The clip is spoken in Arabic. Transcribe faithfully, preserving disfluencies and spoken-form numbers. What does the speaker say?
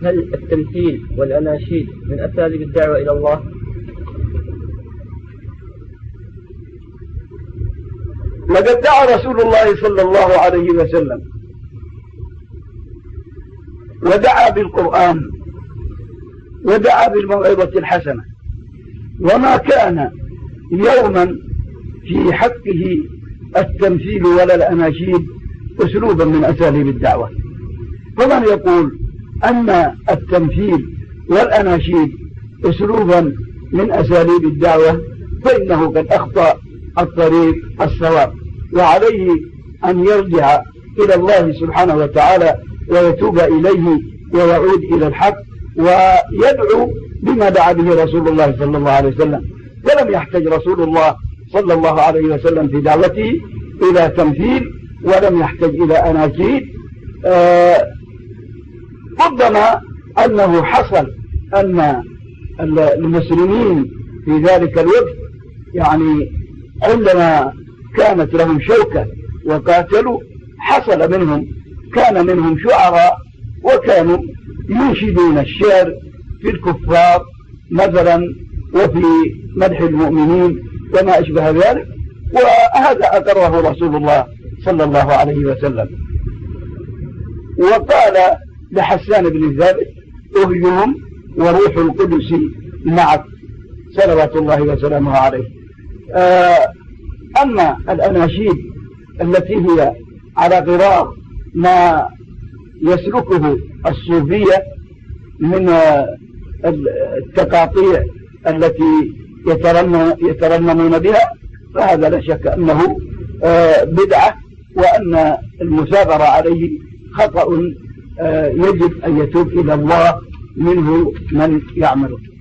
هل التمثيل والأناشيد من أساليب الدعوة إلى الله؟ لقد دعا رسول الله صلى الله عليه وسلم ودعا بالقرآن ودعا بالموعظة الحسنة، وما كان يوما في حقه التمثيل ولا الأناشيد أسلوبا من أساليب الدعوة. فمن يقول أن التمثيل والأناشيد أسلوبا من أساليب الدعوة فإنه قد أخطأ الطريق الصواب، وعليه أن يرجع إلى الله سبحانه وتعالى ويتوب إليه ويعود إلى الحق ويدعو بما دعا به رسول الله صلى الله عليه وسلم. ولم يحتج رسول الله صلى الله عليه وسلم في دعوته إلى تمثيل ولم يحتج إلى أناشيد. آه ربما أنه حصل أن المسلمين في ذلك الوقت يعني عندما كانت لهم شوكة وقاتلوا حصل منهم كان منهم شعراء وكانوا ينشدون الشعر في الكفار مثلا وفي مدح المؤمنين وما أشبه ذلك، وهذا أقره رسول الله صلى الله عليه وسلم. وقال لحسان بن ثابت: أهيهم وروح القدس معك، صلوات الله وسلامه عليه. أما الأناشيد التي هي على غرار ما يسلكه الصوفية من التقاطيع التي يترنمون بها، فهذا لا شك أنه بدعة، وأن المثابرة عليه خطأ يجب أن يتوب إلى الله منه من يعمله.